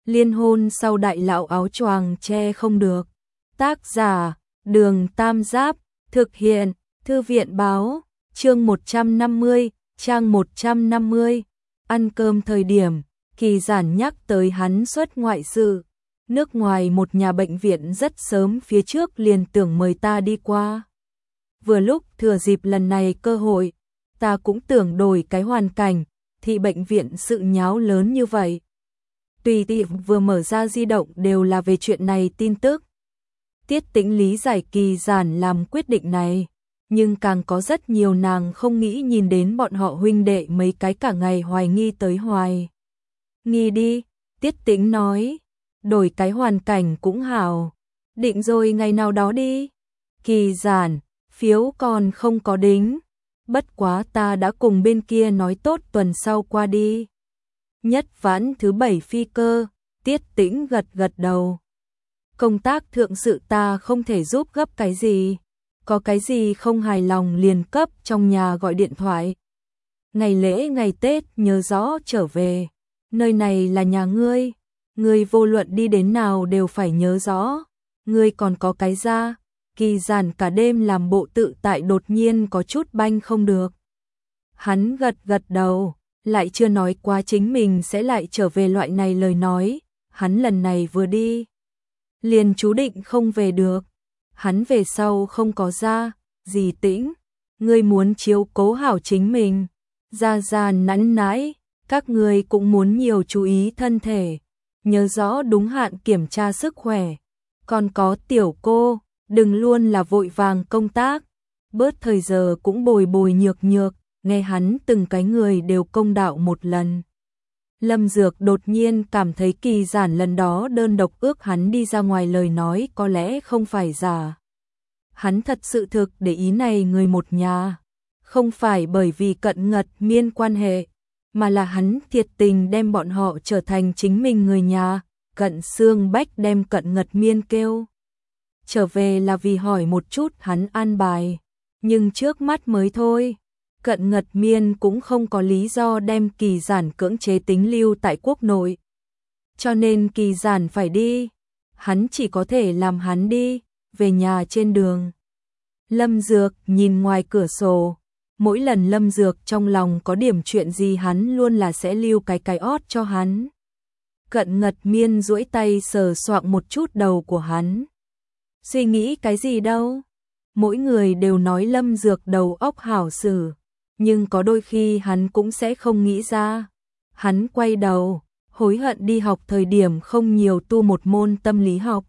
Liên hôn sau đại lão áo choàng che không được. Tác giả, Đường Tam Giáp, thực hiện, Thư viện báo, chương 150, trang 150. Ăn cơm thời điểm, Kỳ Giản nhắc tới hắn xuất ngoại sự. Nước ngoài một nhà bệnh viện rất sớm phía trước liền tưởng mời ta đi qua. Vừa lúc thừa dịp lần này cơ hội, ta cũng tưởng đổi cái hoàn cảnh, thì bệnh viện sự nháo lớn như vậy. Tùy tiện vừa mở ra di động đều là về chuyện này tin tức. Tiết Tĩnh lý giải Kỳ Giản làm quyết định này, nhưng càng có rất nhiều nàng không nghĩ nhìn đến bọn họ huynh đệ mấy cái cả ngày hoài nghi tới hoài. Nghi đi, Tiết Tĩnh nói, đổi cái hoàn cảnh cũng hảo, định rồi ngày nào đó đi. Kỳ Giản, phiếu còn không có đính, bất quá ta đã cùng bên kia nói tốt tuần sau qua đi. Nhất vãn thứ 7 phi cơ, Tiết Tĩnh gật gật đầu. Công tác thượng sự ta không thể giúp gấp cái gì, có cái gì không hài lòng liền cấp trong nhà gọi điện thoại. Ngày lễ ngày Tết nhớ rõ trở về, nơi này là nhà ngươi vô luận đi đến nào đều phải nhớ rõ, ngươi còn có cái ra. Kỳ Giản cả đêm làm bộ tự tại đột nhiên có chút banh không được. Hắn gật gật đầu, lại chưa nói qua chính mình sẽ lại trở về loại này lời nói, hắn lần này vừa đi liền chú định không về được. Hắn về sau không có ra, gì Tĩnh, ngươi muốn chiếu cố hảo chính mình. Ra ra nắn nãi, các ngươi cũng muốn nhiều chú ý thân thể, nhớ rõ đúng hạn kiểm tra sức khỏe. Còn có tiểu cô, đừng luôn là vội vàng công tác, bớt thời giờ cũng bồi bồi nhược nhược, nghe hắn từng cái người đều công đạo một lần. Lâm Dược đột nhiên cảm thấy Kỳ Giản lần đó đơn độc ước hắn đi ra ngoài lời nói có lẽ không phải giả. Hắn thật sự thực để ý này người một nhà, không phải bởi vì Cận Ngật Miên quan hệ, mà là hắn thiệt tình đem bọn họ trở thành chính mình người nhà. Cận Xương Bách đem Cận Ngật Miên kêu trở về là vì hỏi một chút hắn an bài, nhưng trước mắt mới thôi. Cận Ngật Miên cũng không có lý do đem Kỳ Giản cưỡng chế tính lưu tại quốc nội. Cho nên Kỳ Giản phải đi, hắn chỉ có thể làm hắn đi, về nhà trên đường. Lâm Dược nhìn ngoài cửa sổ, mỗi lần Lâm Dược trong lòng có điểm chuyện gì hắn luôn là sẽ lưu cái ót cho hắn. Cận Ngật Miên duỗi tay sờ soạng một chút đầu của hắn. Suy nghĩ cái gì đâu? Mỗi người đều nói Lâm Dược đầu óc hảo xử, nhưng có đôi khi hắn cũng sẽ không nghĩ ra. Hắn quay đầu, hối hận đi học thời điểm không nhiều tu một môn tâm lý học.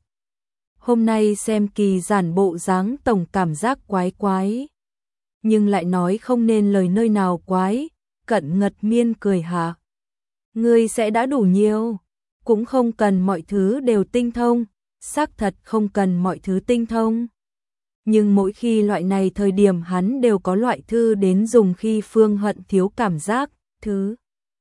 Hôm nay xem Kỳ Giản bộ dáng tổng cảm giác quái quái, nhưng lại nói không nên lời nơi nào quái. Cận Ngật Miên cười hạ, ngươi sẽ đã đủ nhiều, cũng không cần mọi thứ đều tinh thông, xác thật không cần mọi thứ tinh thông. Nhưng mỗi khi loại này thời điểm hắn đều có loại thư đến dùng khi Phương Hận thiếu cảm giác. Thứ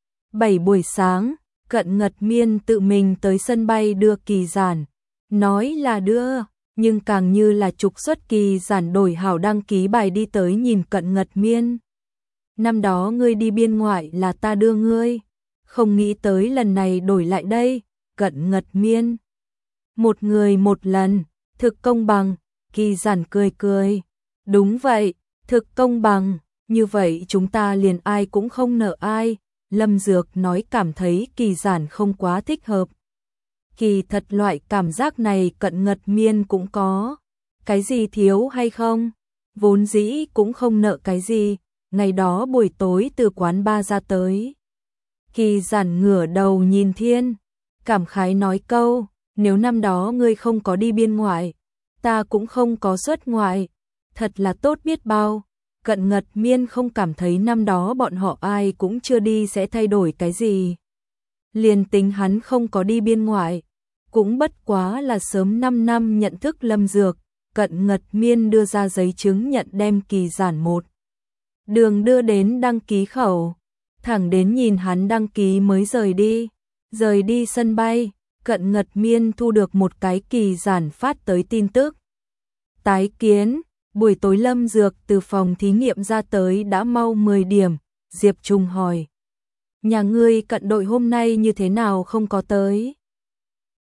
7 buổi sáng, Cận Ngật Miên tự mình tới sân bay đưa Kỳ Giản, nói là đưa, nhưng càng như là trục xuất Kỳ Giản đổi hảo đăng ký bài đi tới nhìn Cận Ngật Miên. Năm đó ngươi đi biên ngoại là ta đưa ngươi, không nghĩ tới lần này đổi lại đây. Cận Ngật Miên, một người một lần, thực công bằng. Kỳ Giản cười cười, đúng vậy, thực công bằng, như vậy chúng ta liền ai cũng không nợ ai. Lâm Dược nói cảm thấy Kỳ Giản không quá thích hợp. Kỳ thật loại cảm giác này Cận Ngật Miên cũng có. Cái gì thiếu hay không? Vốn dĩ cũng không nợ cái gì. Ngày đó buổi tối từ quán bar ra tới, Kỳ Giản ngửa đầu nhìn thiên, cảm khái nói câu, nếu năm đó ngươi không có đi biên ngoại, ta cũng không có xuất ngoại, thật là tốt biết bao. Cận Ngật Miên không cảm thấy năm đó bọn họ ai cũng chưa đi sẽ thay đổi cái gì. Liền tính hắn không có đi biên ngoại, cũng bất quá là sớm 5 năm nhận thức Lâm Dược. Cận Ngật Miên đưa ra giấy chứng nhận đem Kỳ Giản một đường đưa đến đăng ký khẩu, thẳng đến nhìn hắn đăng ký mới rời đi. Rời đi sân bay, Cận Ngật Miên thu được một cái Kỳ Giản phát tới tin tức. Tái kiến, buổi tối Lâm Dược từ phòng thí nghiệm ra tới đã mau 10 điểm, Diệp Trùng hỏi. Nhà ngươi Cận đội hôm nay như thế nào không có tới?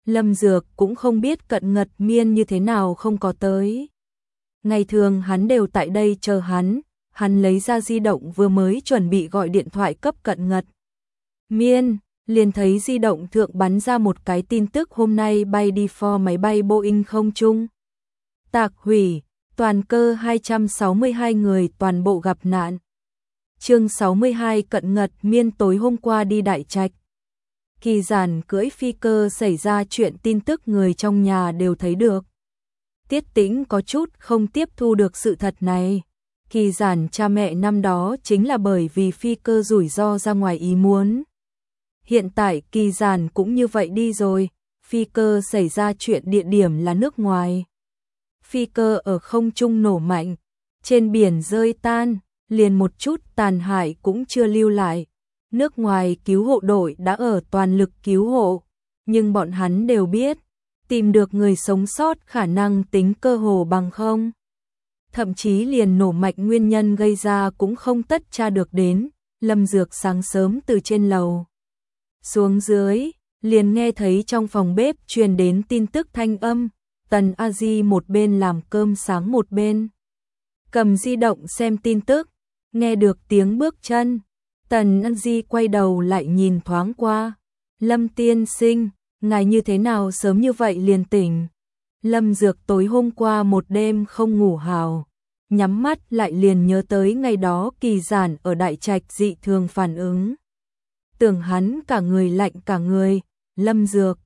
Lâm Dược cũng không biết Cận Ngật Miên như thế nào không có tới. Ngày thường hắn đều tại đây chờ hắn lấy ra di động vừa mới chuẩn bị gọi điện thoại cấp Cận Ngật Miên, liền thấy di động thượng bắn ra một cái tin tức hôm nay bay đi for máy bay Boeing không trung tạc hủy, toàn cơ 262 người toàn bộ gặp nạn. Chương 62 Cận Ngật Miên tối hôm qua đi Đại Trạch. Kỳ Giản cưỡi phi cơ xảy ra chuyện tin tức người trong nhà đều thấy được. Tiết Tĩnh có chút không tiếp thu được sự thật này. Kỳ Giản cha mẹ năm đó chính là bởi vì phi cơ rủi ro ra ngoài ý muốn. Hiện tại Kỳ Giản cũng như vậy đi rồi, phi cơ xảy ra chuyện địa điểm là nước ngoài. Phi cơ ở không trung nổ mạnh, trên biển rơi tan, liền một chút tàn hại cũng chưa lưu lại. Nước ngoài cứu hộ đội đã ở toàn lực cứu hộ, nhưng bọn hắn đều biết, tìm được người sống sót khả năng tính cơ hồ bằng không. Thậm chí liền nổ mạnh nguyên nhân gây ra cũng không tất tra được đến. Lâm Dược sáng sớm từ trên lầu xuống dưới, liền nghe thấy trong phòng bếp truyền đến tin tức thanh âm. Tần A Di một bên làm cơm sáng một bên cầm di động xem tin tức, nghe được tiếng bước chân. Tần A Di quay đầu lại nhìn thoáng qua. Lâm tiên sinh, ngài như thế nào sớm như vậy liền tỉnh? Lâm Dược tối hôm qua một đêm không ngủ hào, nhắm mắt lại liền nhớ tới ngày đó Kỳ Giản ở Đại Trạch dị thường phản ứng. Tưởng hắn cả người lạnh cả người. Lâm Dược,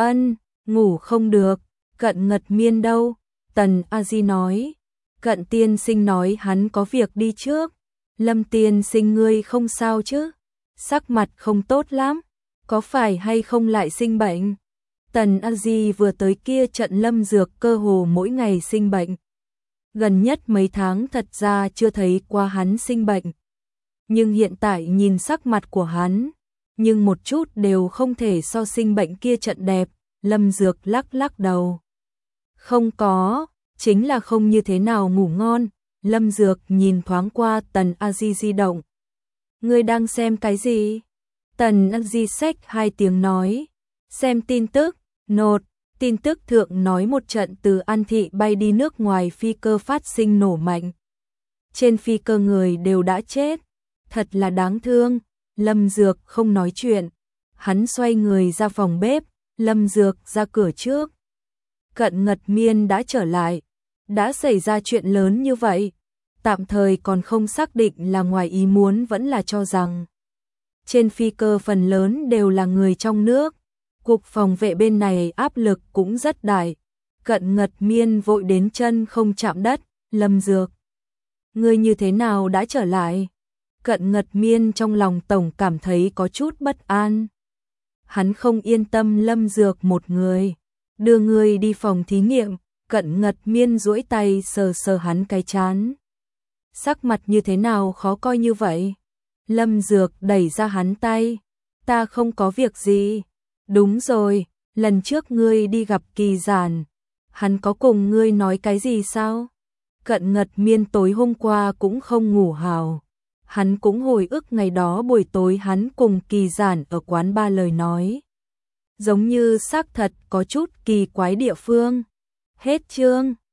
ngủ không được. Cận Ngật Miên đâu? Tần A Di nói. Cận tiên sinh nói hắn có việc đi trước. Lâm tiên sinh ngươi không sao chứ? Sắc mặt không tốt lắm, có phải hay không lại sinh bệnh? Tần A Di vừa tới kia trận Lâm Dược cơ hồ mỗi ngày sinh bệnh. Gần nhất mấy tháng thật ra chưa thấy qua hắn sinh bệnh. Nhưng hiện tại nhìn sắc mặt của hắn, nhưng một chút đều không thể so sinh bệnh kia trận đẹp. Lâm Dược lắc lắc đầu. Không có, chính là không như thế nào ngủ ngon. Lâm Dược nhìn thoáng qua Tần A Di di động. Ngươi đang xem cái gì? Tần A Di xách hai tiếng nói. Xem tin tức, nột. Tin tức thượng nói một trận từ An Thị bay đi nước ngoài phi cơ phát sinh nổ mạnh. Trên phi cơ người đều đã chết. Thật là đáng thương. Lâm Dược không nói chuyện. Hắn xoay người ra phòng bếp. Lâm Dược ra cửa trước. Cận Ngật Miên đã trở lại. Đã xảy ra chuyện lớn như vậy. Tạm thời còn không xác định là ngoài ý muốn vẫn là cho rằng. Trên phi cơ phần lớn đều là người trong nước. Cục phòng vệ bên này áp lực cũng rất đại. Cận Ngật Miên vội đến chân không chạm đất. Lâm Dược, ngươi như thế nào đã trở lại? Cận Ngật Miên trong lòng tổng cảm thấy có chút bất an. Hắn không yên tâm Lâm Dược một người. Đưa người đi phòng thí nghiệm. Cận Ngật Miên duỗi tay sờ sờ hắn cái trán. Sắc mặt như thế nào khó coi như vậy? Lâm Dược đẩy ra hắn tay. Ta không có việc gì. Đúng rồi, lần trước ngươi đi gặp Kỳ Giản, hắn có cùng ngươi nói cái gì sao? Cận Ngật Miên tối hôm qua cũng không ngủ hào. Hắn cũng hồi ức ngày đó buổi tối hắn cùng Kỳ Giản ở quán ba lời nói. Giống như xác thật có chút kỳ quái địa phương. Hết chương.